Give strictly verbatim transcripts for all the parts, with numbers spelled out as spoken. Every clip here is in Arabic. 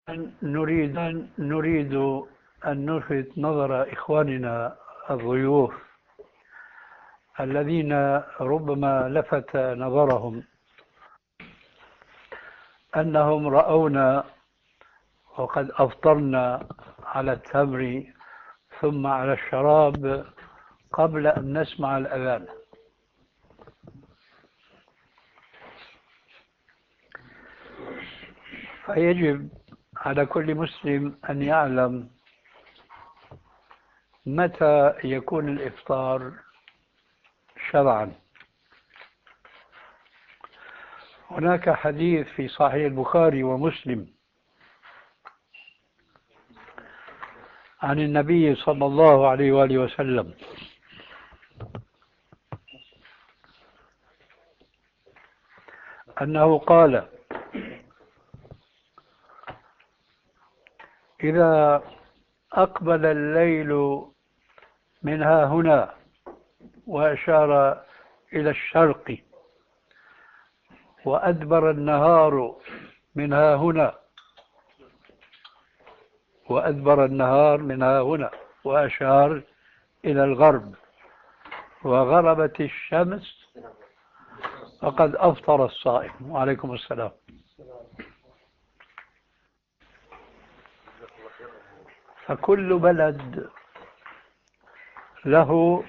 نريد أن نريد أن نلفت نظر إخواننا الضيوف الذين ربما لفت نظرهم أنهم رأونا وقد أفطرنا على التمر ثم على الشراب قبل أن نسمع الأذان. فيجب على كل مسلم أن يعلم متى يكون الإفطار شرعا. هناك حديث في صحيح البخاري ومسلم عن النبي صلى الله عليه وآله وسلم أنه قال: إذا أقبل الليل من ها هنا، وأشار إلى الشرق، وأدبر النهار من ها هنا، وأدبر النهار من ها هنا، وأشار إلى الغرب، وغربت الشمس، فقد أفطر الصائم. وعليكم السلام. فكل بلد له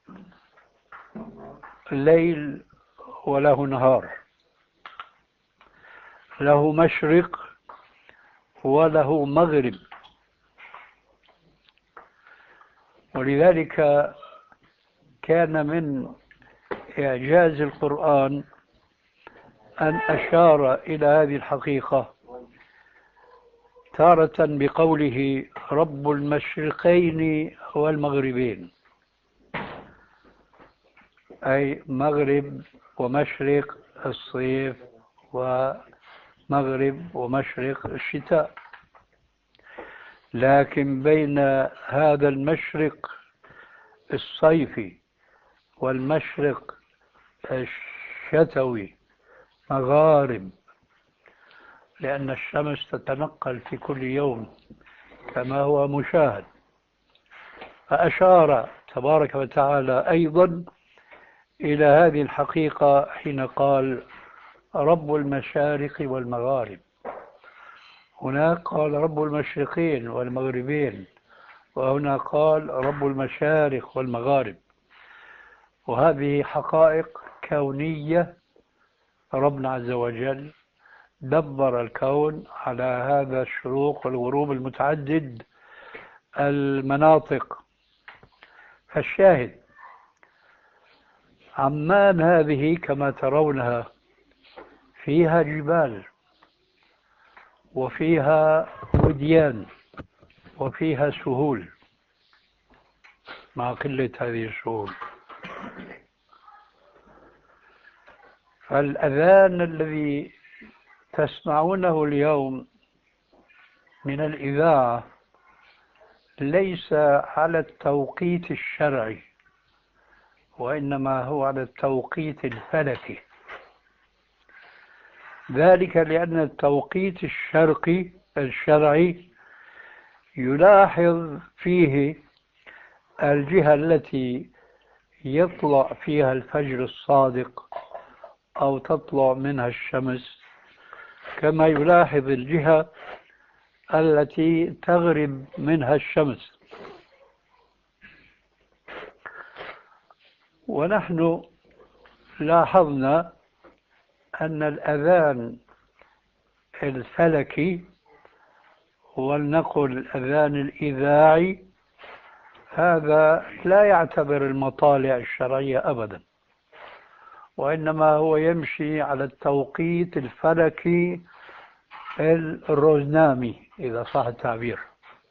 ليل وله نهار، له مشرق وله مغرب. ولذلك كان من إعجاز القرآن أن أشار إلى هذه الحقيقة تارة بقوله: رب المشرقين والمغربين، أي مغرب ومشرق الصيف ومغرب ومشرق الشتاء. لكن بين هذا المشرق الصيفي والمشرق الشتوي مغارب، لأن الشمس تتنقل في كل يوم كما هو مشاهد. فأشار تبارك وتعالى أيضا إلى هذه الحقيقة حين قال: رب المشارق والمغارب. هناك قال رب المشرقين والمغربين، وهنا قال رب المشارق والمغارب. وهذه حقائق كونية. ربنا عز وجل دبر الكون على هذا الشروق والغروب المتعدد المناطق. فالشاهد، عمان هذه كما ترونها فيها جبال، وفيها وديان، وفيها سهول، مع قلة هذه السهول. فالأذان الذي تسمعونه اليوم من الإذاعة ليس على التوقيت الشرعي، وإنما هو على التوقيت الفلكي. ذلك لأن التوقيت الشرقي الشرعي يلاحظ فيه الجهة التي يطلع فيها الفجر الصادق أو تطلع منها الشمس، كما يلاحظ الجهة التي تغرب منها الشمس. ونحن لاحظنا أن الأذان الفلكي، ولنقل الأذان الإذاعي، هذا لا يعتبر المطالع الشرعية أبدا، وإنما هو يمشي على التوقيت الفلكي الروزنامي إذا صح التعبير.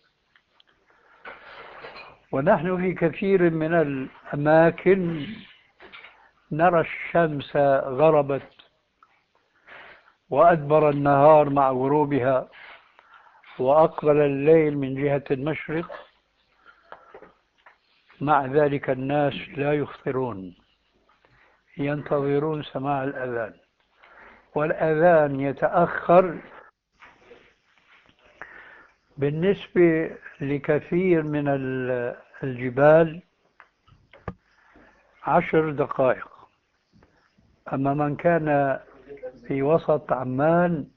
ونحن في كثير من الأماكن نرى الشمس غربت وأدبر النهار مع غروبها، وأقبل الليل من جهة المشرق. مع ذلك الناس لا يفطرون، ينتظرون سماع الأذان، والأذان يتأخر بالنسبة لكثير من الجبال عشر دقائق، أما من كان في وسط عمان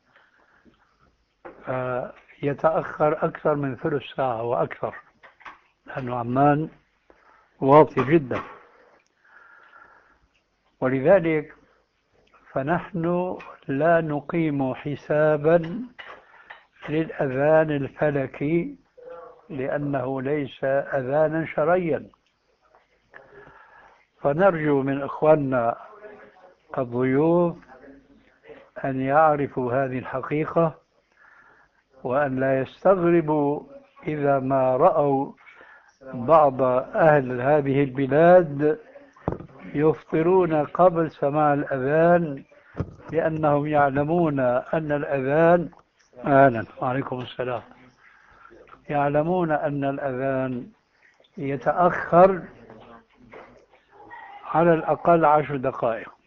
يتأخر أكثر من ثلث ساعة وأكثر، لأن عمان واطي جدا. ولذلك فنحن لا نقيم حسابا للأذان الفلكي لأنه ليس أذانا شرعيا. فنرجو من إخواننا الضيوف أن يعرفوا هذه الحقيقة، وأن لا يستغربوا إذا ما رأوا بعض أهل هذه البلاد يفطرون قبل سماع الأذان، لأنهم يعلمون أن الأذان أهلا وعليكم السلام يعلمون أن الأذان يتأخر على الأقل عشر دقائق.